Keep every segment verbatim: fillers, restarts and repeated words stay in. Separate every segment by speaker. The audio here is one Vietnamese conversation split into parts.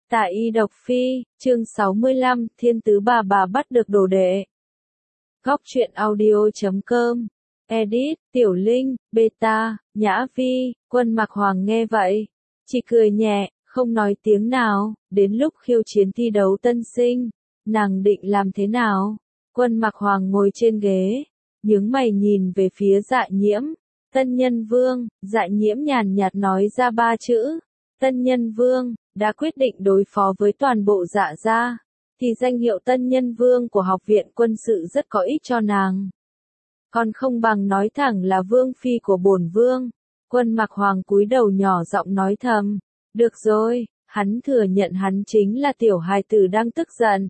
Speaker 1: Tại Y Độc Phi, chương sáu mươi lăm, Thiên Tứ Bà Bà bắt được đồ đệ. Góc truyện audio chấm com, edit, Tiểu Linh, Beta, Nhã Vi, Quân Mặc Hoàng nghe vậy, chỉ cười nhẹ, không nói tiếng nào, đến lúc khiêu chiến thi đấu tân sinh, nàng định làm thế nào? Quân Mặc Hoàng ngồi trên ghế, nhướng mày nhìn về phía Dạ Nhiễm, Tân Nhân Vương, Dạ Nhiễm nhàn nhạt nói ra ba chữ, Tân Nhân Vương, đã quyết định đối phó với toàn bộ Dạ gia, thì danh hiệu Tân Nhân Vương của học viện quân sự rất có ích cho nàng. Còn không bằng nói thẳng là Vương Phi của bổn Vương. Quân Mặc Hoàng cúi đầu nhỏ giọng nói thầm, được rồi, hắn thừa nhận hắn chính là tiểu hài tử đang tức giận.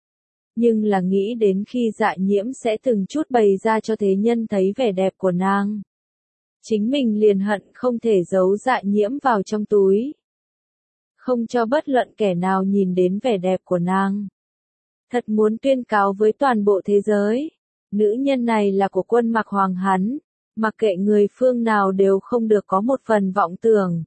Speaker 1: Nhưng là nghĩ đến khi Dạ Nhiễm sẽ từng chút bày ra cho thế nhân thấy vẻ đẹp của nàng. Chính mình liền hận không thể giấu Dạ Nhiễm vào trong túi. Không cho bất luận kẻ nào nhìn đến vẻ đẹp của nàng. Thật muốn tuyên cáo với toàn bộ thế giới, nữ nhân này là của Quân Mặc Hoàng hắn, mặc kệ người phương nào đều không được có một phần vọng tưởng.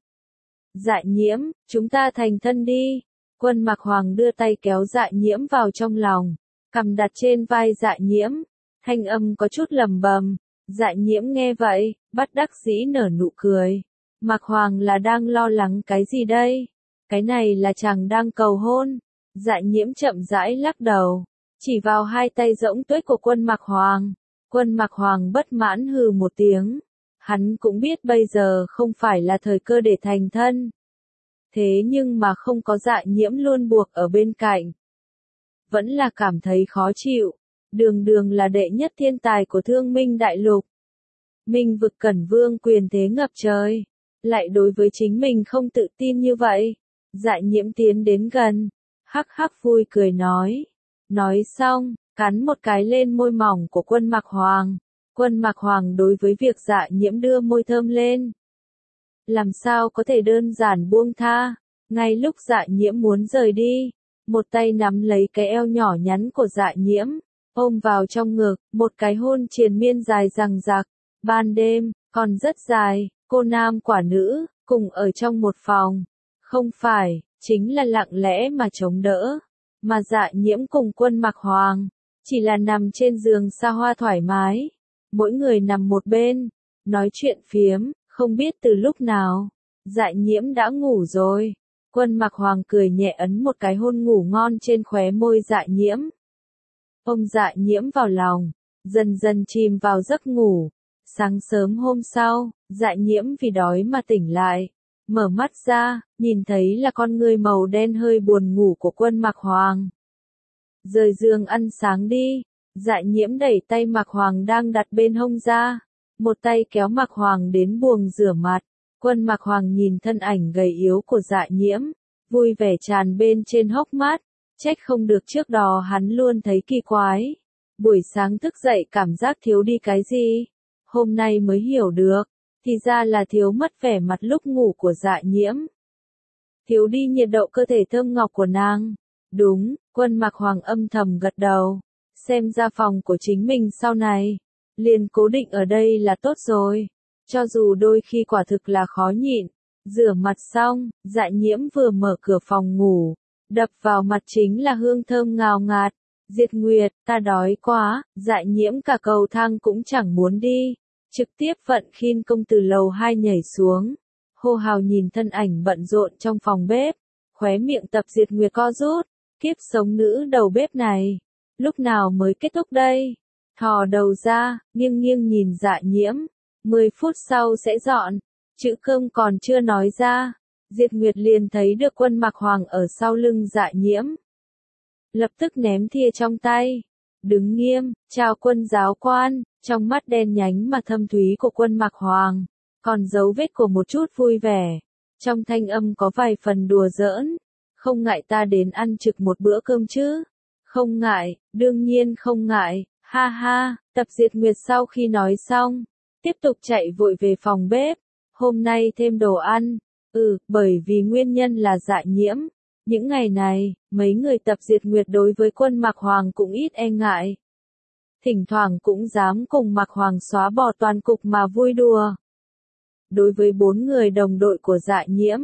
Speaker 1: Dạ Nhiễm, chúng ta thành thân đi. Quân Mặc Hoàng đưa tay kéo Dạ Nhiễm vào trong lòng, cầm đặt trên vai Dạ Nhiễm, thanh âm có chút lầm bầm. Dạ Nhiễm nghe vậy, bất đắc dĩ nở nụ cười. Mặc Hoàng là đang lo lắng cái gì đây? Cái này là chàng đang cầu hôn. Dạ Nhiễm chậm rãi lắc đầu, chỉ vào hai tay rỗng tuếch của Quân Mặc Hoàng. Quân Mặc Hoàng bất mãn hừ một tiếng. Hắn cũng biết bây giờ không phải là thời cơ để thành thân. Thế nhưng mà không có Dạ Nhiễm luôn buộc ở bên cạnh. Vẫn là cảm thấy khó chịu. Đường đường là đệ nhất thiên tài của Thương Minh Đại Lục. Minh vực Cẩn Vương quyền thế ngập trời. Lại đối với chính mình không tự tin như vậy. Dạ Nhiễm tiến đến gần. Hắc hắc vui cười nói. Nói xong, cắn một cái lên môi mỏng của Quân Mặc Hoàng. Quân Mặc Hoàng đối với việc Dạ Nhiễm đưa môi thơm lên. Làm sao có thể đơn giản buông tha. Ngay lúc Dạ Nhiễm muốn rời đi, một tay nắm lấy cái eo nhỏ nhắn của Dạ Nhiễm, ôm vào trong ngực, một cái hôn triền miên dài dằng dặc. Ban đêm, còn rất dài, cô nam quả nữ, cùng ở trong một phòng. Không phải, chính là lặng lẽ mà chống đỡ. Mà Dạ Nhiễm cùng Quân Mặc Hoàng, chỉ là nằm trên giường xa hoa thoải mái. Mỗi người nằm một bên, nói chuyện phiếm, không biết từ lúc nào. Dạ Nhiễm đã ngủ rồi. Quân Mặc Hoàng cười nhẹ ấn một cái hôn ngủ ngon trên khóe môi Dạ Nhiễm. Ôm Dạ Nhiễm vào lòng, dần dần chìm vào giấc ngủ. Sáng sớm hôm sau, Dạ Nhiễm vì đói mà tỉnh lại. Mở mắt ra, nhìn thấy là con người màu đen hơi buồn ngủ của Quân Mặc Hoàng. Rời giường ăn sáng đi. Dạ Nhiễm đẩy tay Mặc Hoàng đang đặt bên hông ra. Một tay kéo Mặc Hoàng đến buồng rửa mặt. Quân Mặc Hoàng nhìn thân ảnh gầy yếu của Dạ Nhiễm, vui vẻ tràn bên trên hốc mắt. Trách không được trước đó hắn luôn thấy kỳ quái. Buổi sáng thức dậy cảm giác thiếu đi cái gì. Hôm nay mới hiểu được. Thì ra là thiếu mất vẻ mặt lúc ngủ của Dạ Nhiễm. Thiếu đi nhiệt độ cơ thể thơm ngọc của nàng. Đúng, Quân Mặc Hoàng âm thầm gật đầu. Xem ra phòng của chính mình sau này, liền cố định ở đây là tốt rồi. Cho dù đôi khi quả thực là khó nhịn. Rửa mặt xong, Dạ Nhiễm vừa mở cửa phòng ngủ. Đập vào mặt chính là hương thơm ngào ngạt. Diệt Nguyệt, ta đói quá. Dạ Nhiễm cả cầu thang cũng chẳng muốn đi. Trực tiếp vận khiên công từ lầu hai nhảy xuống. Hô hào nhìn thân ảnh bận rộn trong phòng bếp. Khóe miệng Tập Diệt Nguyệt co rút. Kiếp sống nữ đầu bếp này. Lúc nào mới kết thúc đây? Thò đầu ra, nghiêng nghiêng nhìn Dạ Nhiễm. Mười phút sau sẽ dọn. Chữ cơm còn chưa nói ra. Diệt Nguyệt liền thấy được Quân Mặc Hoàng ở sau lưng Dạ Nhiễm. Lập tức ném thìa trong tay. Đứng nghiêm, chào Quân giáo quan. Trong mắt đen nhánh mà thâm thúy của Quân Mặc Hoàng, còn dấu vết của một chút vui vẻ. Trong thanh âm có vài phần đùa giỡn. Không ngại ta đến ăn trực một bữa cơm chứ? Không ngại, đương nhiên không ngại, ha ha. Tập Diệt Nguyệt sau khi nói xong, tiếp tục chạy vội về phòng bếp. Hôm nay thêm đồ ăn. Ừ, bởi vì nguyên nhân là Dạ Nhiễm. Những ngày này, mấy người Tập Diệt Nguyệt đối với Quân Mặc Hoàng cũng ít e ngại. Thỉnh thoảng cũng dám cùng Mặc Hoàng xóa bỏ toàn cục mà vui đùa. Đối với bốn người đồng đội của Dạ Nhiễm,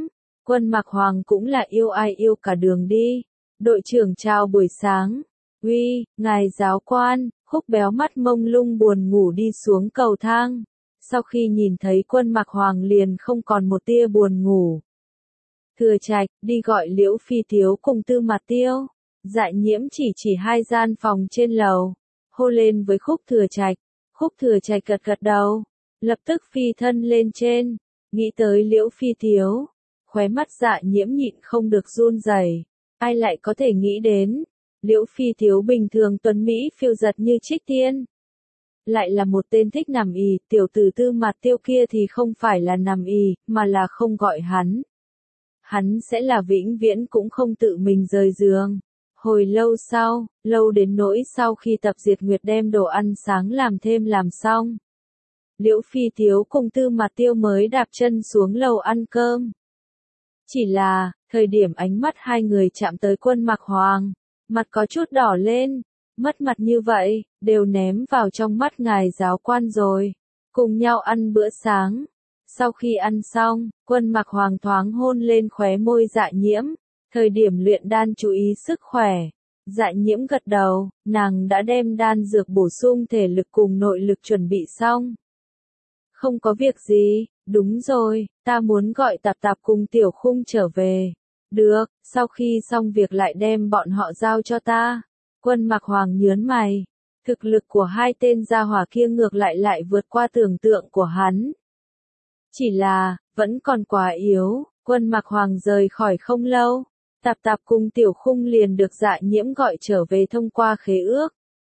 Speaker 1: Quân Mạc Hoàng cũng là yêu ai yêu cả đường đi. Đội trưởng chào buổi sáng. Uy, ngài giáo quan, Khúc béo mắt mông lung buồn ngủ đi xuống cầu thang. Sau khi nhìn thấy Quân Mạc Hoàng liền không còn một tia buồn ngủ. Thừa Trạch, đi gọi Liễu Phi Thiếu cùng Tư Mạt Tiêu. Dạ Nhiễm chỉ chỉ hai gian phòng trên lầu, hô lên với Khúc Thừa Trạch. Khúc Thừa Trạch gật gật đầu, lập tức phi thân lên trên, nghĩ tới Liễu Phi Thiếu, khóe mắt Dạ Nhiễm nhịn không được run rẩy. Ai lại có thể nghĩ đến, Liễu Phi Thiếu bình thường tuấn mỹ phiêu giật như trích tiên, lại là một tên thích nằm ì. Tiểu tử Tư Mạt Tiêu kia thì không phải là nằm ì, mà là không gọi hắn. Hắn sẽ là vĩnh viễn cũng không tự mình rời giường. Hồi lâu sau, lâu đến nỗi sau khi Tập Diệt Nguyệt đem đồ ăn sáng làm thêm làm xong, Liễu Phi Thiếu cùng Tư Mạt Tiêu mới đạp chân xuống lầu ăn cơm. Chỉ là, thời điểm ánh mắt hai người chạm tới Quân Mạc Hoàng, mặt có chút đỏ lên, mất mặt như vậy, đều ném vào trong mắt ngài giáo quan rồi. Cùng nhau ăn bữa sáng. Sau khi ăn xong, Quân Mạc Hoàng thoáng hôn lên khóe môi Dạ Nhiễm. Thời điểm luyện đan chú ý sức khỏe. Dạ Nhiễm gật đầu, nàng đã đem đan dược bổ sung thể lực cùng nội lực chuẩn bị xong. Không có việc gì, đúng rồi, ta muốn gọi Tạp Tạp cùng Tiểu Khung trở về. Được, sau khi xong việc lại đem bọn họ giao cho ta. Quân Mạc Hoàng nhớn mày. Thực lực của hai tên gia hỏa kia ngược lại lại vượt qua tưởng tượng của hắn. Chỉ là, vẫn còn quá yếu. Quân Mạc Hoàng rời khỏi không lâu. Tạp Tạp cùng Tiểu Khung liền được Dạ Nhiễm gọi trở về thông qua khế ước.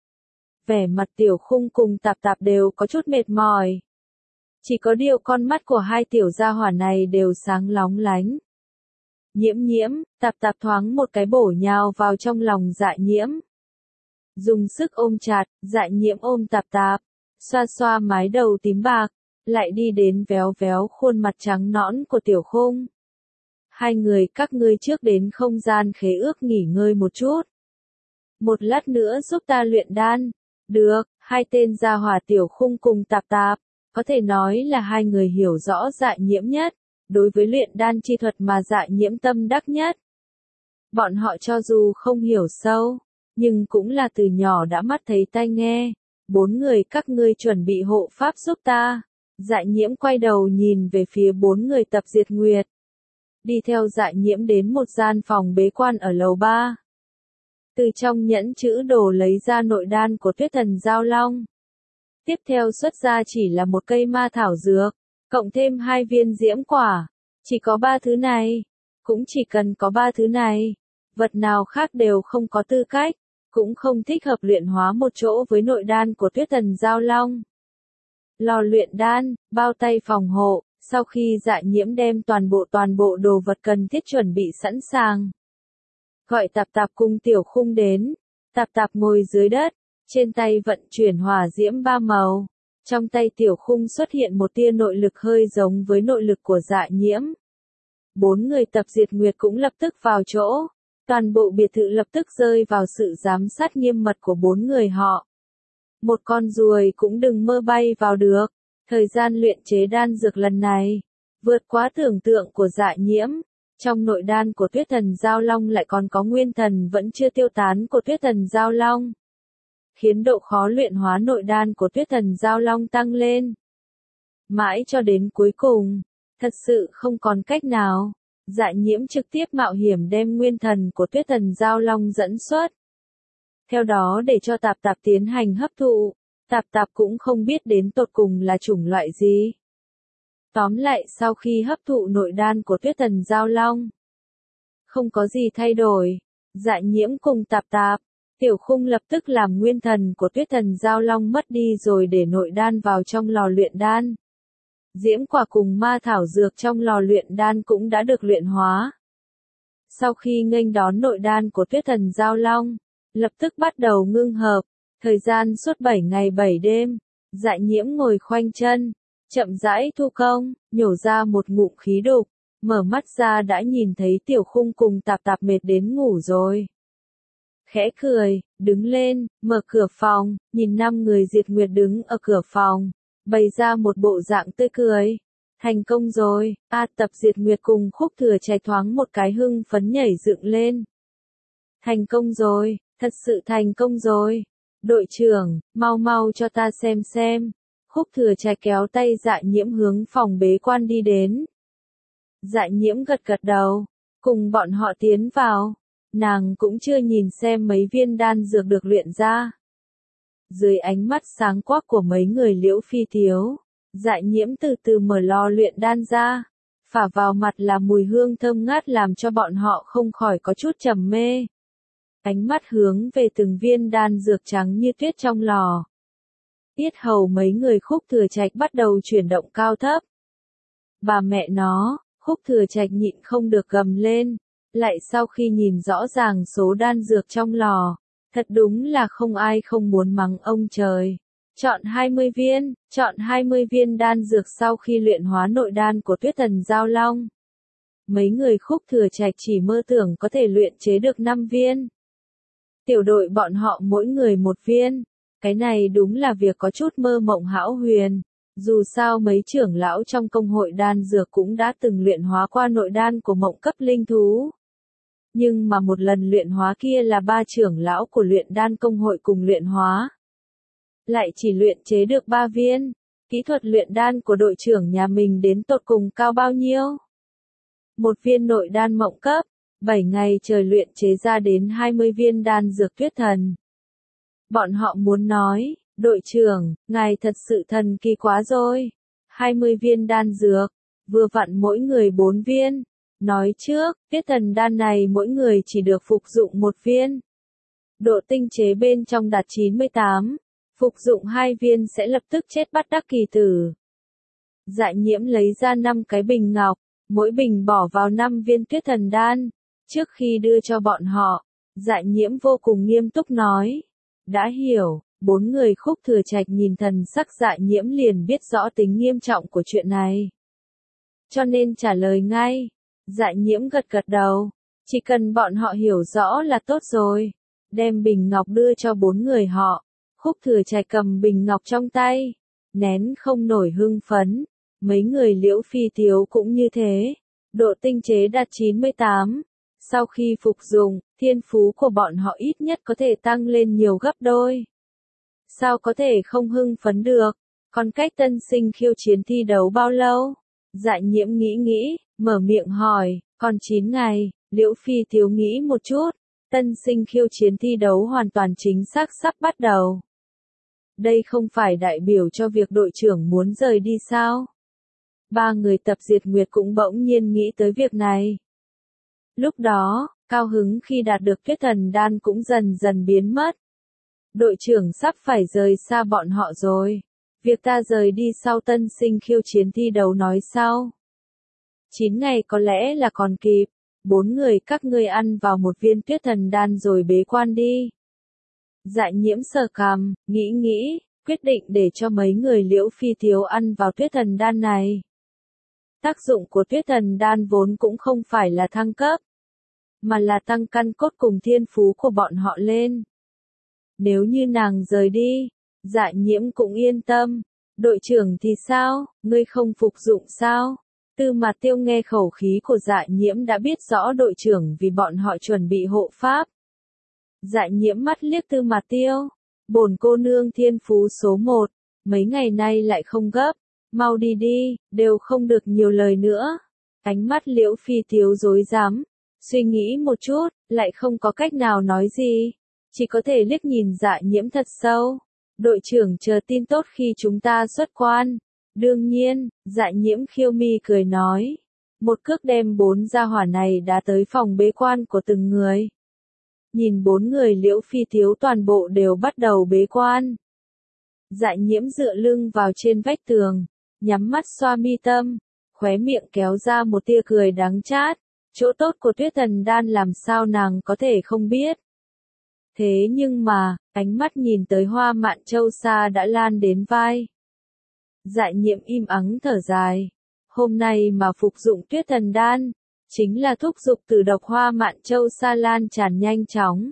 Speaker 1: Vẻ mặt Tiểu Khung cùng Tạp Tạp đều có chút mệt mỏi. Chỉ có điều con mắt của hai tiểu gia hỏa này đều sáng lóng lánh. Nhiễm Nhiễm, Tạp Tạp thoáng một cái bổ nhào vào trong lòng Dạ Nhiễm. Dùng sức ôm chặt, Dạ Nhiễm ôm Tạp Tạp, xoa xoa mái đầu tím bạc, lại đi đến véo véo khuôn mặt trắng nõn của Tiểu Khung. Hai người các ngươi trước đến không gian khế ước nghỉ ngơi một chút. Một lát nữa giúp ta luyện đan. Được, hai tên gia hỏa Tiểu Khung cùng Tạp Tạp, có thể nói là hai người hiểu rõ Dạ Nhiễm nhất, đối với luyện đan chi thuật mà Dạ Nhiễm tâm đắc nhất. Bọn họ cho dù không hiểu sâu, nhưng cũng là từ nhỏ đã mắt thấy tai nghe. Bốn người các ngươi chuẩn bị hộ pháp giúp ta. Dạ Nhiễm quay đầu nhìn về phía bốn người Tập Diệt Nguyệt. Đi theo Dạ Nhiễm đến một gian phòng bế quan ở lầu ba. Từ trong nhẫn chữ đồ lấy ra nội đan của Tuyết Thần Giao Long. Tiếp theo xuất ra chỉ là một cây ma thảo dược, cộng thêm hai viên diễm quả. Chỉ có ba thứ này. Cũng chỉ cần có ba thứ này. Vật nào khác đều không có tư cách, cũng không thích hợp luyện hóa một chỗ với nội đan của Tuyết Thần Giao Long. Lò luyện đan, bao tay phòng hộ, sau khi Dạ Nhiễm đem toàn bộ toàn bộ đồ vật cần thiết chuẩn bị sẵn sàng. Gọi Tạp Tạp cùng Tiểu Khung đến. Tạp Tạp ngồi dưới đất, trên tay vận chuyển hỏa diễm ba màu. Trong tay Tiểu Khung xuất hiện một tia nội lực hơi giống với nội lực của Dạ Nhiễm. Bốn người Tập Diệt Nguyệt cũng lập tức vào chỗ. Toàn bộ biệt thự lập tức rơi vào sự giám sát nghiêm mật của bốn người họ. Một con ruồi cũng đừng mơ bay vào được. Thời gian luyện chế đan dược lần này, vượt quá tưởng tượng của Dạ Nhiễm. Trong nội đan của Tuyết Thần Giao Long lại còn có nguyên thần vẫn chưa tiêu tán của Tuyết Thần Giao Long, khiến độ khó luyện hóa nội đan của Tuyết Thần Giao Long tăng lên. Mãi cho đến cuối cùng, thật sự không còn cách nào, Dạ Nhiễm trực tiếp mạo hiểm đem nguyên thần của Tuyết Thần Giao Long dẫn xuất. Theo đó để cho Tạp Tạp tiến hành hấp thụ, Tạp Tạp cũng không biết đến tột cùng là chủng loại gì. Tóm lại sau khi hấp thụ nội đan của Tuyết Thần Giao Long, không có gì thay đổi. Dạ Nhiễm cùng Tạp Tạp, Tiểu Khung lập tức làm nguyên thần của Tuyết Thần Giao Long mất đi rồi để nội đan vào trong lò luyện đan. Diễm quả cùng ma thảo dược trong lò luyện đan cũng đã được luyện hóa. Sau khi nghênh đón nội đan của Tuyết Thần Giao Long, lập tức bắt đầu ngưng hợp. Thời gian suốt bảy ngày bảy đêm, Dạ Nhiễm ngồi khoanh chân, chậm rãi thu công, nhổ ra một ngụm khí đục, mở mắt ra đã nhìn thấy Tiểu Khung cùng Tạp Tạp mệt đến ngủ rồi. Khẽ cười, đứng lên, mở cửa phòng, nhìn năm người Diệt Nguyệt đứng ở cửa phòng, bày ra một bộ dạng tươi cười. Thành công rồi, A Tập Diệt Nguyệt cùng Khúc Thừa Trạch thoáng một cái hưng phấn nhảy dựng lên. Thành công rồi, thật sự thành công rồi. Đội trưởng, mau mau cho ta xem xem. Khúc Thừa Trạch kéo tay Dạ Nhiễm hướng phòng bế quan đi đến. Dạ Nhiễm gật gật đầu, cùng bọn họ tiến vào. Nàng cũng chưa nhìn xem mấy viên đan dược được luyện ra. Dưới ánh mắt sáng quắc của mấy người Liễu Phi Thiếu, Dạ Nhiễm từ từ mở lò luyện đan ra. Phả vào mặt là mùi hương thơm ngát làm cho bọn họ không khỏi có chút trầm mê. Ánh mắt hướng về từng viên đan dược trắng như tuyết trong lò. Tiết hầu mấy người Khúc Thừa Trạch bắt đầu chuyển động cao thấp. Bà mẹ nó, Khúc Thừa Trạch nhịn không được gầm lên. Lại sau khi nhìn rõ ràng số đan dược trong lò, thật đúng là không ai không muốn mắng ông trời. Chọn hai mươi viên, chọn hai mươi viên đan dược sau khi luyện hóa nội đan của Tuyết Thần Giao Long. Mấy người Khúc Thừa Trạch chỉ mơ tưởng có thể luyện chế được năm viên. Tiểu đội bọn họ mỗi người một viên. Cái này đúng là việc có chút mơ mộng hão huyền. Dù sao mấy trưởng lão trong công hội đan dược cũng đã từng luyện hóa qua nội đan của mộng cấp linh thú. Nhưng mà một lần luyện hóa kia là ba trưởng lão của luyện đan công hội cùng luyện hóa. Lại chỉ luyện chế được ba viên. Kỹ thuật luyện đan của đội trưởng nhà mình đến tột cùng cao bao nhiêu? Một viên nội đan mộng cấp, bảy ngày trời luyện chế ra đến hai mươi viên đan dược Tuyết Thần. Bọn họ muốn nói, đội trưởng, ngài thật sự thần kỳ quá rồi. hai mươi viên đan dược, vừa vặn mỗi người bốn viên. Nói trước, Tuyết Thần đan này mỗi người chỉ được phục dụng một viên. Độ tinh chế bên trong đạt chín mươi tám. Phục dụng hai viên sẽ lập tức chết bất đắc kỳ tử. Dạ Nhiễm lấy ra năm cái bình ngọc, mỗi bình bỏ vào năm viên Tuyết Thần đan. Trước khi đưa cho bọn họ, Dạ Nhiễm vô cùng nghiêm túc nói. Đã hiểu, bốn người Khúc Thừa Trạch nhìn thần sắc Dạ Nhiễm liền biết rõ tính nghiêm trọng của chuyện này. Cho nên trả lời ngay. Dạ Nhiễm gật gật đầu. Chỉ cần bọn họ hiểu rõ là tốt rồi. Đem bình ngọc đưa cho bốn người họ. Khúc Thừa Trạch cầm bình ngọc trong tay. Nén không nổi hưng phấn. Mấy người Liễu Phi Thiếu cũng như thế. Độ tinh chế đạt chín mươi tám. Sau khi phục dụng, thiên phú của bọn họ ít nhất có thể tăng lên nhiều gấp đôi. Sao có thể không hưng phấn được? Còn cách tân sinh khiêu chiến thi đấu bao lâu? Dạ Nhiễm nghĩ nghĩ, mở miệng hỏi, còn chín ngày. Liễu Phi Thiếu nghĩ một chút. Tân sinh khiêu chiến thi đấu hoàn toàn chính xác sắp bắt đầu. Đây không phải đại biểu cho việc đội trưởng muốn rời đi sao? Ba người Tập Diệt Nguyệt cũng bỗng nhiên nghĩ tới việc này. Lúc đó, cao hứng khi đạt được Tuyết Thần đan cũng dần dần biến mất. Đội trưởng sắp phải rời xa bọn họ rồi. Việc ta rời đi sau tân sinh khiêu chiến thi đấu nói sau. chín ngày có lẽ là còn kịp. Bốn người các ngươi ăn vào một viên Tuyết Thần đan rồi bế quan đi. Dạ Nhiễm sờ cằm, nghĩ nghĩ, quyết định để cho mấy người Liễu Phi Thiếu ăn vào Tuyết Thần đan này. Tác dụng của Tuyết Thần đan vốn cũng không phải là thăng cấp, mà là tăng căn cốt cùng thiên phú của bọn họ lên. Nếu như nàng rời đi, Dạ Nhiễm cũng yên tâm. Đội trưởng thì sao, ngươi không phục dụng sao? Tư Mạt Tiêu nghe khẩu khí của Dạ Nhiễm đã biết rõ đội trưởng vì bọn họ chuẩn bị hộ pháp. Dạ Nhiễm mắt liếc Tư Mạt Tiêu. Bổn cô nương thiên phú số một, mấy ngày nay lại không gấp. Mau đi đi, đều không được nhiều lời nữa. Ánh mắt Liễu Phi Thiếu rối rắm, suy nghĩ một chút, lại không có cách nào nói gì. Chỉ có thể liếc nhìn Dạ Nhiễm thật sâu. Đội trưởng chờ tin tốt khi chúng ta xuất quan. Đương nhiên, Dạ Nhiễm khiêu mi cười nói. Một cước đem bốn gia hỏa này đã tới phòng bế quan của từng người. Nhìn bốn người Liễu Phi Thiếu toàn bộ đều bắt đầu bế quan. Dạ Nhiễm dựa lưng vào trên vách tường, nhắm mắt xoa mi tâm, khóe miệng kéo ra một tia cười đắng chát. Chỗ tốt của Tuyết Thần đan làm sao nàng có thể không biết. Thế nhưng mà, ánh mắt nhìn tới Hoa Mạn Châu Sa đã lan đến vai. Dạ Nhiễm im ắng thở dài. Hôm nay mà phục dụng Tuyết Thần đan, chính là thúc giục từ độc Hoa Mạn Châu Sa lan tràn nhanh chóng.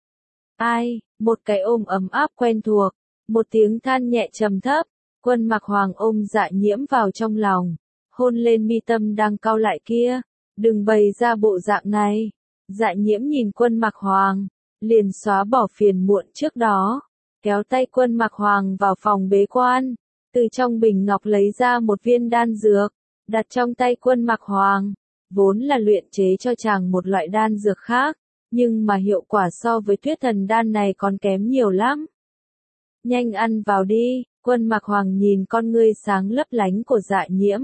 Speaker 1: Ai, một cái ôm ấm áp quen thuộc, một tiếng than nhẹ trầm thấp, Quân Mặc Hoàng ôm Dạ Nhiễm vào trong lòng. hôn lên mi tâm đang cau lại kia, đừng bày ra bộ dạng này. Dạ nhiễm nhìn Quân Mặc Hoàng, liền xóa bỏ phiền muộn trước đó, kéo tay Quân Mặc Hoàng vào phòng bế quan, từ trong bình ngọc lấy ra một viên đan dược, đặt trong tay Quân Mặc Hoàng, vốn là luyện chế cho chàng một loại đan dược khác, nhưng mà hiệu quả so với Tuyết Thần đan này còn kém nhiều lắm. Nhanh ăn vào đi. Quân Mặc Hoàng nhìn con ngươi sáng lấp lánh của Dạ nhiễm,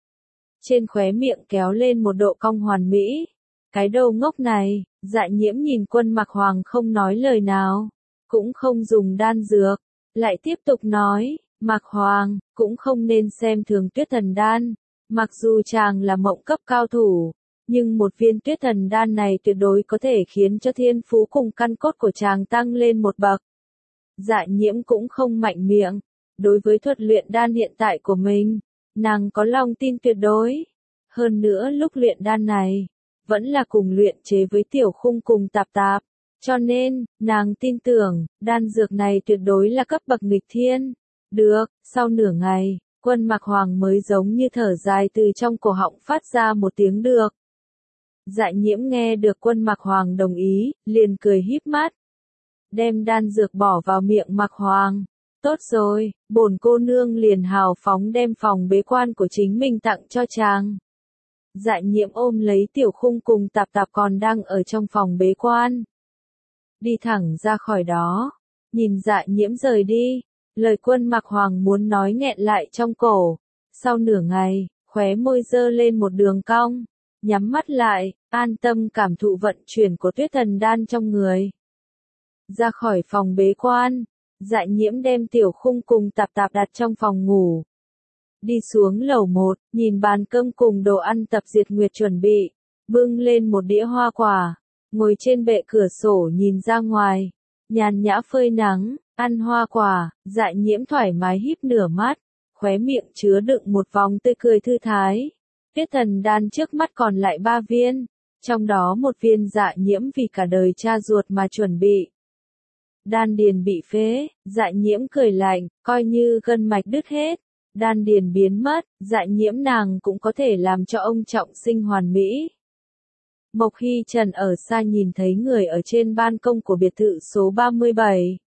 Speaker 1: trên khóe miệng kéo lên một độ cong hoàn mỹ. Cái đầu ngốc này. Dạ nhiễm nhìn Quân Mặc Hoàng không nói lời nào, cũng không dùng đan dược, lại tiếp tục nói, Mặc Hoàng, cũng không nên xem thường Tuyết Thần đan, mặc dù chàng là mộng cấp cao thủ, nhưng một viên Tuyết Thần đan này tuyệt đối có thể khiến cho thiên phú cùng căn cốt của chàng tăng lên một bậc. Dạ nhiễm cũng không mạnh miệng, đối với thuật luyện đan hiện tại của mình, nàng có lòng tin tuyệt đối. Hơn nữa lúc luyện đan này, vẫn là cùng luyện chế với Tiểu Khung cùng Tạp Tạp, cho nên, nàng tin tưởng, đan dược này tuyệt đối là cấp bậc nghịch thiên. Được, sau nửa ngày, Quân Mặc Hoàng mới giống như thở dài từ trong cổ họng phát ra một tiếng được. Dạ nhiễm nghe được Quân Mặc Hoàng đồng ý, liền cười híp mắt, đem đan dược bỏ vào miệng Mặc Hoàng. Tốt rồi, bổn cô nương liền hào phóng đem phòng bế quan của chính mình tặng cho chàng. Dạ nhiễm ôm lấy Tiểu Khung cùng Tạp Tạp còn đang ở trong phòng bế quan, đi thẳng ra khỏi đó, nhìn Dạ nhiễm rời đi, lời Quân Mặc Hoàng muốn nói nghẹn lại trong cổ. Sau nửa ngày, khóe môi dơ lên một đường cong, nhắm mắt lại, an tâm cảm thụ vận chuyển của Tuyết Thần đan trong người. Ra khỏi phòng bế quan, Dạ nhiễm đem Tiểu Khung cùng Tạp Tạp đặt trong phòng ngủ. Đi xuống lầu một, nhìn bàn cơm cùng đồ ăn Tập Diệt Nguyệt chuẩn bị, bưng lên một đĩa hoa quả, ngồi trên bệ cửa sổ nhìn ra ngoài, nhàn nhã phơi nắng, ăn hoa quả. Dạ nhiễm thoải mái híp nửa mắt, khóe miệng chứa đựng một vòng tươi cười thư thái. Tuyết Thần đan trước mắt còn lại ba viên, trong đó một viên Dạ nhiễm vì cả đời cha ruột mà chuẩn bị. Đan điền bị phế, Dạ nhiễm cười lạnh, coi như gân mạch đứt hết, đan điền biến mất, Dạ nhiễm nàng cũng có thể làm cho ông trọng sinh hoàn mỹ. Mộc Hy Trần ở xa nhìn thấy người ở trên ban công của biệt thự số ba mươi bảy.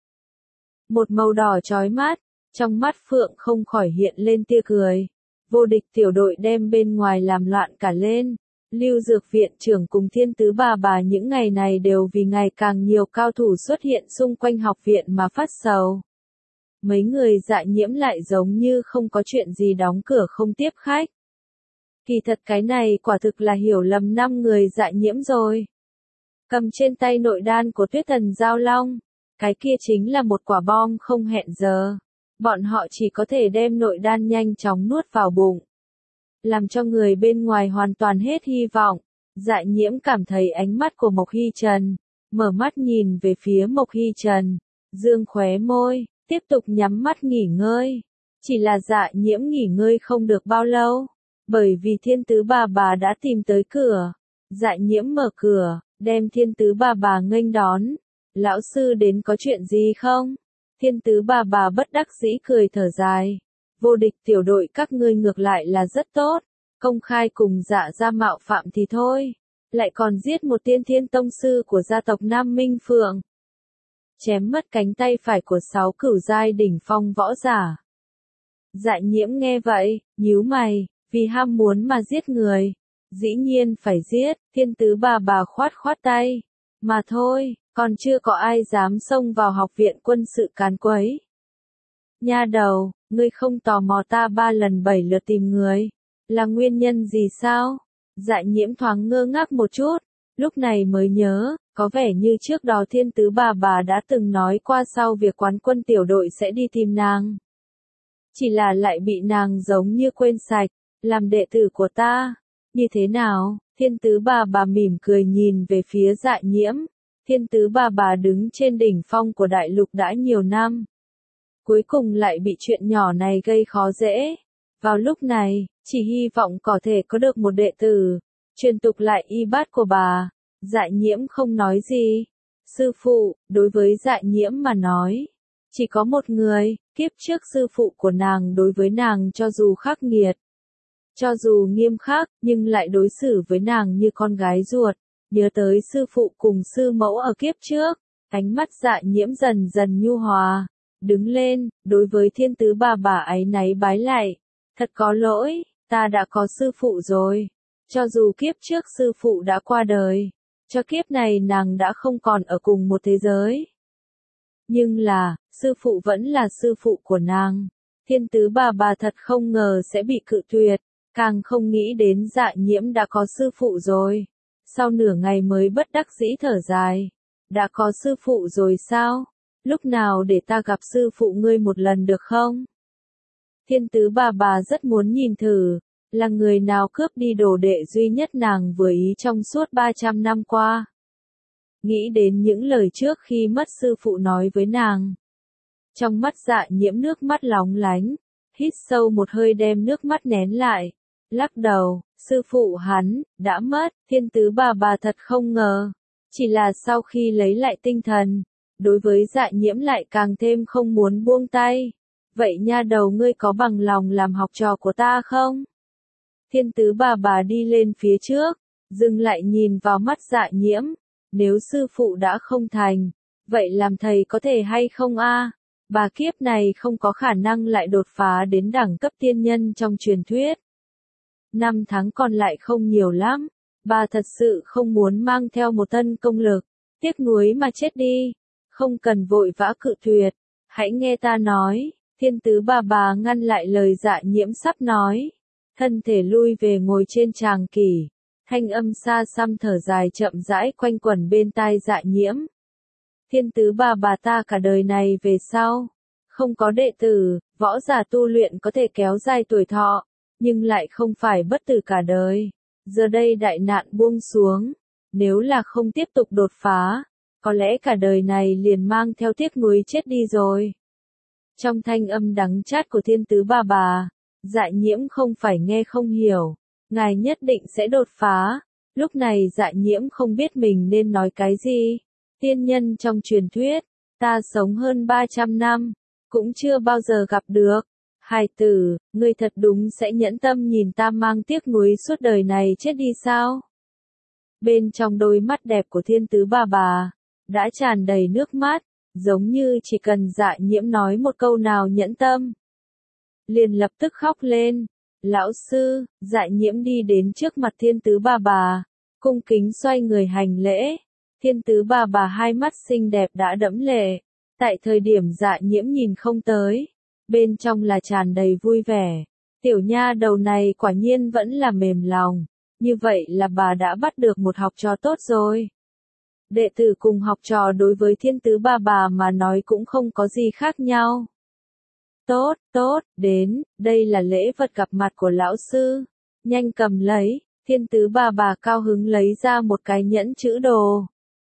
Speaker 1: Một màu đỏ chói mắt, trong mắt Phượng không khỏi hiện lên tia cười. Vô Địch tiểu đội đem bên ngoài làm loạn cả lên. Lưu Dược viện trưởng cùng Thiên Tứ bà bà những ngày này đều vì ngày càng nhiều cao thủ xuất hiện xung quanh học viện mà phát sầu. Mấy người Dạ nhiễm lại giống như không có chuyện gì đóng cửa không tiếp khách. Kỳ thật cái này quả thực là hiểu lầm năm người Dạ nhiễm rồi. Cầm trên tay nội đan của Tuyết Thần Giao Long, cái kia chính là một quả bom không hẹn giờ. Bọn họ chỉ có thể đem nội đan nhanh chóng nuốt vào bụng, làm cho người bên ngoài hoàn toàn hết hy vọng. Dạ nhiễm cảm thấy ánh mắt của Mộc Hy Trần, mở mắt nhìn về phía Mộc Hy Trần, dương khóe môi, tiếp tục nhắm mắt nghỉ ngơi. Chỉ là Dạ nhiễm nghỉ ngơi không được bao lâu, bởi vì Thiên Tứ bà bà đã tìm tới cửa. Dạ nhiễm mở cửa, đem Thiên Tứ bà bà nghênh đón. Lão sư đến có chuyện gì không? Thiên Tứ bà bà bất đắc dĩ cười thở dài. Vô Địch tiểu đội các ngươi ngược lại là rất tốt, công khai cùng Dạ gia mạo phạm thì thôi, lại còn giết một tiên thiên tông sư của gia tộc Nam Minh Phượng, chém mất cánh tay phải của sáu cửu giai đỉnh phong võ giả. Dạ nhiễm nghe vậy, nhíu mày, vì ham muốn mà giết người, dĩ nhiên phải giết. Thiên Tứ bà bà khoát khoát tay, mà thôi, còn chưa có ai dám xông vào học viện quân sự càn quấy. Nha đầu, ngươi không tò mò ta ba lần bảy lượt tìm người, là nguyên nhân gì sao? Dạ nhiễm thoáng ngơ ngác một chút, lúc này mới nhớ, có vẻ như trước đó Thiên Tứ bà bà đã từng nói qua sau việc quán quân tiểu đội sẽ đi tìm nàng. Chỉ là lại bị nàng giống như quên sạch, làm đệ tử của ta. Như thế nào? Thiên Tứ bà bà mỉm cười nhìn về phía Dạ nhiễm. Thiên Tứ bà bà đứng trên đỉnh phong của đại lục đã nhiều năm, cuối cùng lại bị chuyện nhỏ này gây khó dễ. Vào lúc này, chỉ hy vọng có thể có được một đệ tử, truyền tục lại y bát của bà. Dạ nhiễm không nói gì. Sư phụ, đối với Dạ nhiễm mà nói, chỉ có một người. Kiếp trước sư phụ của nàng đối với nàng cho dù khắc nghiệt, Cho dù nghiêm khắc, nhưng lại đối xử với nàng như con gái ruột. Nhớ tới sư phụ cùng sư mẫu ở kiếp trước, ánh mắt Dạ Nhiễm dần dần nhu hòa. Đứng lên, đối với Thiên Tứ bà bà áy náy bái lạy. Thật có lỗi, ta đã có sư phụ rồi. Cho dù kiếp trước sư phụ đã qua đời, cho kiếp này nàng đã không còn ở cùng một thế giới. Nhưng là, sư phụ vẫn là sư phụ của nàng. Thiên Tứ bà bà thật không ngờ sẽ bị cự tuyệt, càng không nghĩ đến Dạ Nhiễm đã có sư phụ rồi. Sau nửa ngày mới bất đắc dĩ thở dài. Đã có sư phụ rồi sao? Lúc nào để ta gặp sư phụ ngươi một lần được không? Thiên Tứ bà bà rất muốn nhìn thử, là người nào cướp đi đồ đệ duy nhất nàng vừa ý trong suốt ba trăm năm qua. Nghĩ đến những lời trước khi mất sư phụ nói với nàng. Trong mắt Dạ Nhiễm nước mắt lóng lánh, hít sâu một hơi đem nước mắt nén lại, lắc đầu, sư phụ hắn, đã mất. Thiên Tứ bà bà thật không ngờ, chỉ là sau khi lấy lại tinh thần, đối với Dạ Nhiễm lại càng thêm không muốn buông tay. Vậy nha đầu ngươi có bằng lòng làm học trò của ta không? Thiên Tứ bà bà đi lên phía trước, dừng lại nhìn vào mắt Dạ Nhiễm. Nếu sư phụ đã không thành, vậy làm thầy có thể hay không a? Bà kiếp này không có khả năng lại đột phá đến đẳng cấp tiên nhân trong truyền thuyết. Năm tháng còn lại không nhiều lắm, bà thật sự không muốn mang theo một thân công lực, tiếc nuối mà chết đi. Không cần vội vã cự tuyệt, hãy nghe ta nói. Thiên Tứ bà bà ngăn lại lời Dạ Nhiễm sắp nói, thân thể lui về ngồi trên tràng kỷ, thanh âm xa xăm thở dài chậm rãi quanh quẩn bên tai Dạ Nhiễm. Thiên Tứ bà bà ta cả đời này về sau, không có đệ tử, võ giả tu luyện có thể kéo dài tuổi thọ, nhưng lại không phải bất tử cả đời. Giờ đây đại nạn buông xuống, nếu là không tiếp tục đột phá, có lẽ cả đời này liền mang theo tiếc nuối chết đi rồi. Trong thanh âm đắng chát của Thiên Tứ bà bà, Dạ Nhiễm không phải nghe không hiểu, ngài nhất định sẽ đột phá. Lúc này Dạ Nhiễm không biết mình nên nói cái gì. Tiên nhân trong truyền thuyết, ta sống hơn ba trăm năm, cũng chưa bao giờ gặp được. Hài tử, ngươi thật đúng sẽ nhẫn tâm nhìn ta mang tiếc nuối suốt đời này chết đi sao? Bên trong đôi mắt đẹp của Thiên Tứ bà bà, đã tràn đầy nước mắt, giống như chỉ cần Dạ Nhiễm nói một câu nào nhẫn tâm, liền lập tức khóc lên. Lão sư, Dạ Nhiễm đi đến trước mặt Thiên Tứ bà bà, cung kính xoay người hành lễ. Thiên Tứ bà bà hai mắt xinh đẹp đã đẫm lệ, tại thời điểm Dạ Nhiễm nhìn không tới, bên trong là tràn đầy vui vẻ. Tiểu nha đầu này quả nhiên vẫn là mềm lòng, như vậy là bà đã bắt được một học trò tốt rồi. Đệ tử cùng học trò đối với Thiên Tứ bà bà mà nói cũng không có gì khác nhau. Tốt, tốt, đến, đây là lễ vật gặp mặt của lão sư. Nhanh cầm lấy. Thiên Tứ bà bà cao hứng lấy ra một cái nhẫn chữ đồ.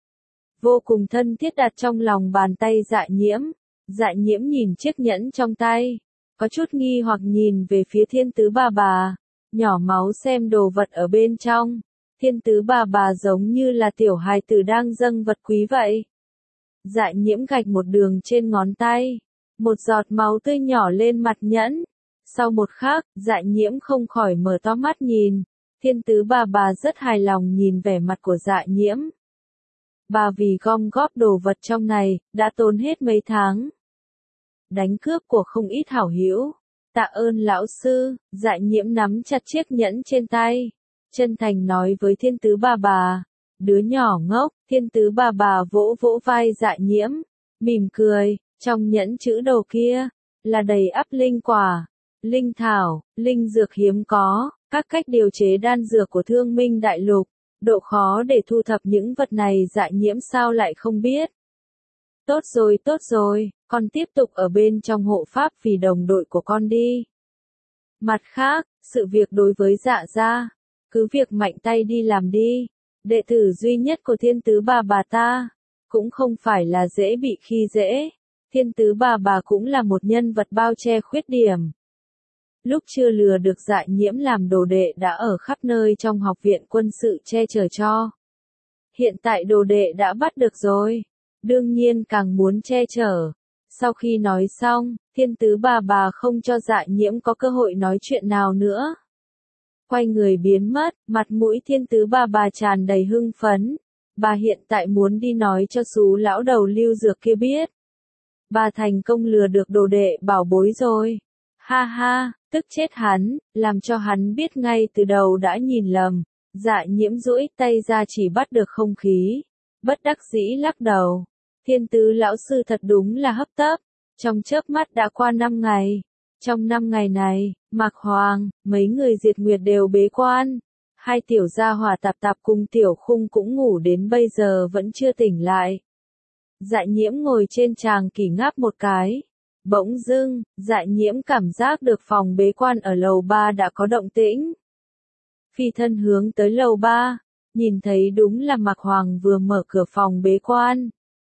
Speaker 1: Vô cùng thân thiết đặt trong lòng bàn tay Dạ Nhiễm. Dạ Nhiễm nhìn chiếc nhẫn trong tay, có chút nghi hoặc nhìn về phía Thiên Tứ bà bà, nhỏ máu xem đồ vật ở bên trong. Thiên Tứ bà bà giống như là tiểu hài tử đang dâng vật quý vậy. Dạ Nhiễm gạch một đường trên ngón tay, một giọt máu tươi nhỏ lên mặt nhẫn. Sau một khắc, Dạ Nhiễm không khỏi mở to mắt nhìn. Thiên Tứ bà bà rất hài lòng nhìn vẻ mặt của Dạ Nhiễm. Bà vì gom góp đồ vật trong này, đã tốn hết mấy tháng. Đánh cướp của không ít hảo hữu. Tạ ơn lão sư. Dạ Nhiễm nắm chặt chiếc nhẫn trên tay, chân thành nói với Thiên Tứ bà bà. Đứa nhỏ ngốc. Thiên Tứ bà bà vỗ vỗ vai Dạ Nhiễm, mỉm cười. Trong nhẫn chữ đồ kia, là đầy ắp linh quả, linh thảo, linh dược hiếm có, các cách điều chế đan dược của Thương Minh Đại Lục. Độ khó để thu thập những vật này Dạ Nhiễm sao lại không biết. Tốt rồi, tốt rồi, con tiếp tục ở bên trong hộ pháp vì đồng đội của con đi. Mặt khác, sự việc đối với Dạ gia, cứ việc mạnh tay đi làm đi. Đệ tử duy nhất của Thiên Tứ bà bà ta, cũng không phải là dễ bị khi dễ. Thiên Tứ bà bà cũng là một nhân vật bao che khuyết điểm. Lúc chưa lừa được Dạ Nhiễm làm đồ đệ đã ở khắp nơi trong học viện quân sự che chở cho. Hiện tại đồ đệ đã bắt được rồi, đương nhiên càng muốn che chở. Sau khi nói xong, Thiên Tứ bà bà không cho Dạ Nhiễm có cơ hội nói chuyện nào nữa. quay người biến mất, mặt mũi thiên tứ bà bà tràn đầy hưng phấn. Bà hiện tại muốn đi nói cho xú lão đầu lưu dược kia biết. Bà thành công lừa được đồ đệ bảo bối rồi. Ha ha, tức chết hắn, làm cho hắn biết ngay từ đầu đã nhìn lầm. Dạ nhiễm duỗi tay ra chỉ bắt được không khí. Bất đắc dĩ lắc đầu. Thiên tứ lão sư thật đúng là hấp tấp. Trong chớp mắt đã qua năm ngày. Trong năm ngày này, Mạc Hoàng, mấy người Diệt Nguyệt đều bế quan. Hai tiểu gia hỏa Tạp Tạp cùng tiểu Khung cũng ngủ đến bây giờ vẫn chưa tỉnh lại. Dạ nhiễm ngồi trên tràng kỷ ngáp một cái. Bỗng dưng, dạ nhiễm cảm giác được phòng bế quan ở lầu ba đã có động tĩnh. Phi thân hướng tới lầu ba, nhìn thấy đúng là Mạc Hoàng vừa mở cửa phòng bế quan.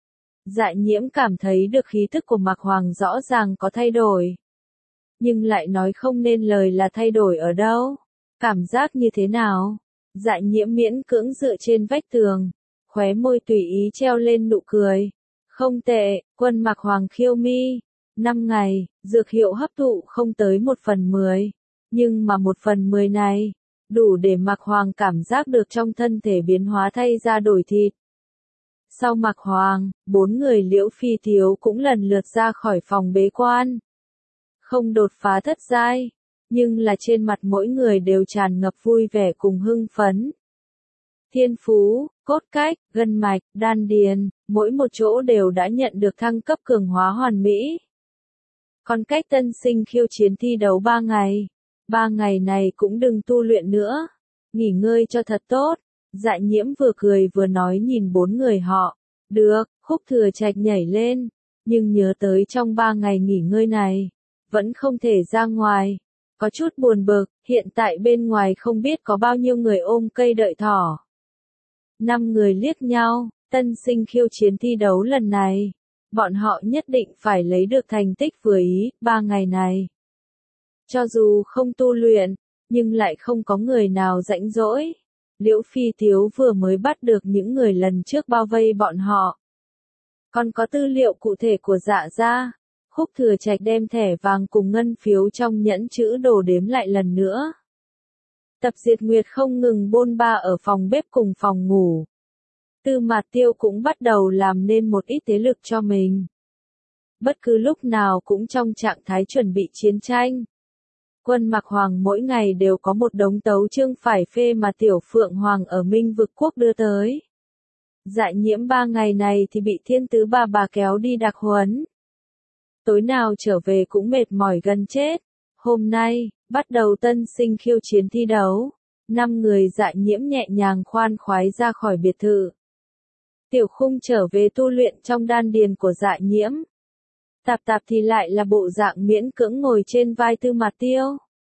Speaker 1: Dạ nhiễm cảm thấy được khí thức của Mạc Hoàng rõ ràng có thay đổi. Nhưng lại nói không nên lời là thay đổi ở đâu. Cảm giác như thế nào? Dạ nhiễm miễn cưỡng dựa trên vách tường. Khóe môi tùy ý treo lên nụ cười. Không tệ, quân Mạc Hoàng khiêu mi. Năm ngày, dược hiệu hấp thụ không tới một phần mười. Nhưng mà một phần mười này, đủ để Mạc Hoàng cảm giác được trong thân thể biến hóa thay ra đổi thịt. Sau Mạc Hoàng, bốn người Liễu Phi Thiếu cũng lần lượt ra khỏi phòng bế quan. Không đột phá thất giai, nhưng là trên mặt mỗi người đều tràn ngập vui vẻ cùng hưng phấn. Thiên phú, cốt cách, gân mạch, đan điền, mỗi một chỗ đều đã nhận được thăng cấp cường hóa hoàn mỹ. Còn cách tân sinh khiêu chiến thi đấu ba ngày. Ba ngày này cũng đừng tu luyện nữa. Nghỉ ngơi cho thật tốt. Dạ nhiễm vừa cười vừa nói nhìn bốn người họ. Được, Khúc Thừa Trạch nhảy lên. Nhưng nhớ tới trong ba ngày nghỉ ngơi này. Vẫn không thể ra ngoài. Có chút buồn bực, hiện tại bên ngoài không biết có bao nhiêu người ôm cây đợi thỏ. Năm người liếc nhau, tân sinh khiêu chiến thi đấu lần này. Bọn họ nhất định phải lấy được thành tích vừa ý, ba ngày này. Cho dù không tu luyện, nhưng lại không có người nào rãnh rỗi. Liễu Phi Thiếu vừa mới bắt được những người lần trước bao vây bọn họ. Còn có tư liệu cụ thể của Dạ gia. Khúc Thừa Trạch đem thẻ vàng cùng ngân phiếu trong nhẫn chữ đồ đếm lại lần nữa. Tập Diệt Nguyệt không ngừng bôn ba ở phòng bếp cùng phòng ngủ. Tư Mạt Tiêu cũng bắt đầu làm nên một ít thế lực cho mình. Bất cứ lúc nào cũng trong trạng thái chuẩn bị chiến tranh. Quân Mạc Hoàng mỗi ngày đều có một đống tấu chương phải phê mà Tiểu Phượng Hoàng ở Minh Vực Quốc đưa tới. Dạ nhiễm ba ngày này thì bị thiên tứ bà bà kéo đi đặc huấn. Tối nào trở về cũng mệt mỏi gần chết. Hôm nay, bắt đầu tân sinh khiêu chiến thi đấu. Năm người dạ nhiễm nhẹ nhàng khoan khoái ra khỏi biệt thự. Tiểu Khung trở về tu luyện trong đan điền của dạ nhiễm. Tạp Tạp thì lại là bộ dạng miễn cưỡng ngồi trên vai Tư Mạt Tiêu.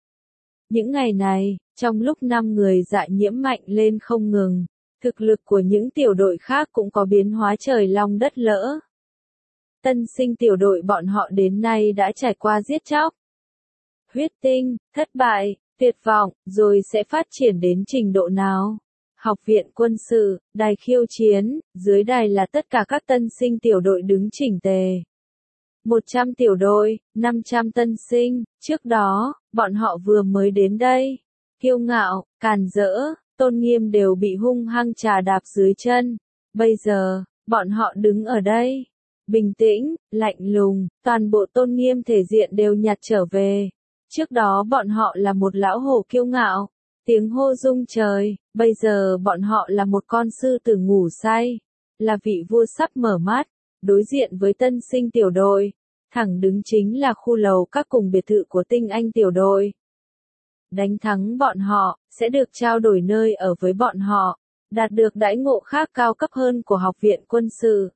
Speaker 1: Những ngày này, trong lúc năm người dạ nhiễm mạnh lên không ngừng, thực lực của những tiểu đội khác cũng có biến hóa trời long đất lỡ. Tân sinh tiểu đội bọn họ đến nay đã trải qua giết chóc, huyết tinh, thất bại, tuyệt vọng, rồi sẽ phát triển đến trình độ nào? Học viện quân sự, đài khiêu chiến, dưới đài là tất cả các tân sinh tiểu đội đứng chỉnh tề. một trăm tiểu đội, năm trăm tân sinh, trước đó, bọn họ vừa mới đến đây. Kiêu ngạo, càn rỡ, tôn nghiêm đều bị hung hăng trà đạp dưới chân. Bây giờ, bọn họ đứng ở đây. Bình tĩnh, lạnh lùng, toàn bộ tôn nghiêm thể diện đều nhặt trở về. Trước đó bọn họ là một lão hổ kiêu ngạo, tiếng hô rung trời, bây giờ bọn họ là một con sư tử ngủ say, là vị vua sắp mở mắt, đối diện với tân sinh tiểu đội, thẳng đứng chính là khu lầu các cùng biệt thự của tinh anh tiểu đội. Đánh thắng bọn họ, sẽ được trao đổi nơi ở với bọn họ, đạt được đãi ngộ khác cao cấp hơn của học viện quân sự.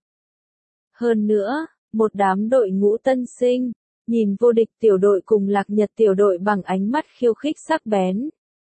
Speaker 1: Hơn nữa, một đám đội ngũ tân sinh, nhìn vô địch tiểu đội cùng lạc nhật tiểu đội bằng ánh mắt khiêu khích sắc bén.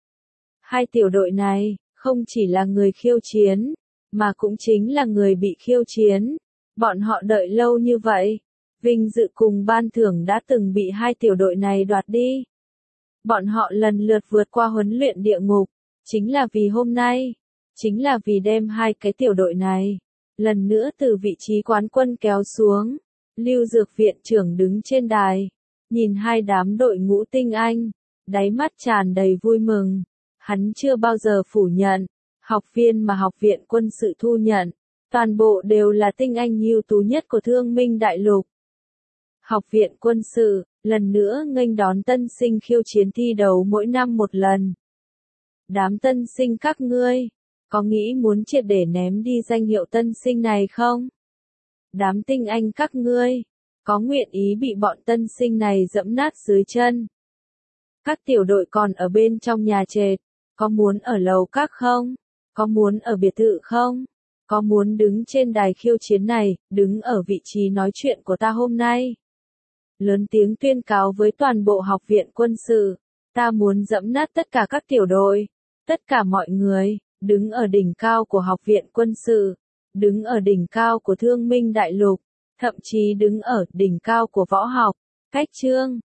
Speaker 1: Hai tiểu đội này, không chỉ là người khiêu chiến, mà cũng chính là người bị khiêu chiến. Bọn họ đợi lâu như vậy, vinh dự cùng ban thưởng đã từng bị hai tiểu đội này đoạt đi. Bọn họ lần lượt vượt qua huấn luyện địa ngục, chính là vì hôm nay, chính là vì đem hai cái tiểu đội này, lần nữa từ vị trí quán quân kéo xuống. Lưu Dược viện trưởng đứng trên đài, nhìn hai đám đội ngũ tinh anh, đáy mắt tràn đầy vui mừng. Hắn chưa bao giờ phủ nhận, học viên mà học viện quân sự thu nhận, toàn bộ đều là tinh anh ưu tú nhất của Thương Minh Đại Lục. Học viện quân sự, lần nữa nghênh đón tân sinh khiêu chiến thi đấu mỗi năm một lần. Đám tân sinh các ngươi, có nghĩ muốn triệt để ném đi danh hiệu tân sinh này không? Đám tinh anh các ngươi, có nguyện ý bị bọn tân sinh này dẫm nát dưới chân? Các tiểu đội còn ở bên trong nhà trệt, có muốn ở lầu các không? Có muốn ở biệt thự không? Có muốn đứng trên đài khiêu chiến này, đứng ở vị trí nói chuyện của ta hôm nay? Lớn tiếng tuyên cáo với toàn bộ học viện quân sự, ta muốn dẫm nát tất cả các tiểu đội, tất cả mọi người, đứng ở đỉnh cao của học viện quân sự, đứng ở đỉnh cao của Thương Minh Đại Lục, thậm chí đứng ở đỉnh cao của võ học. Cách chương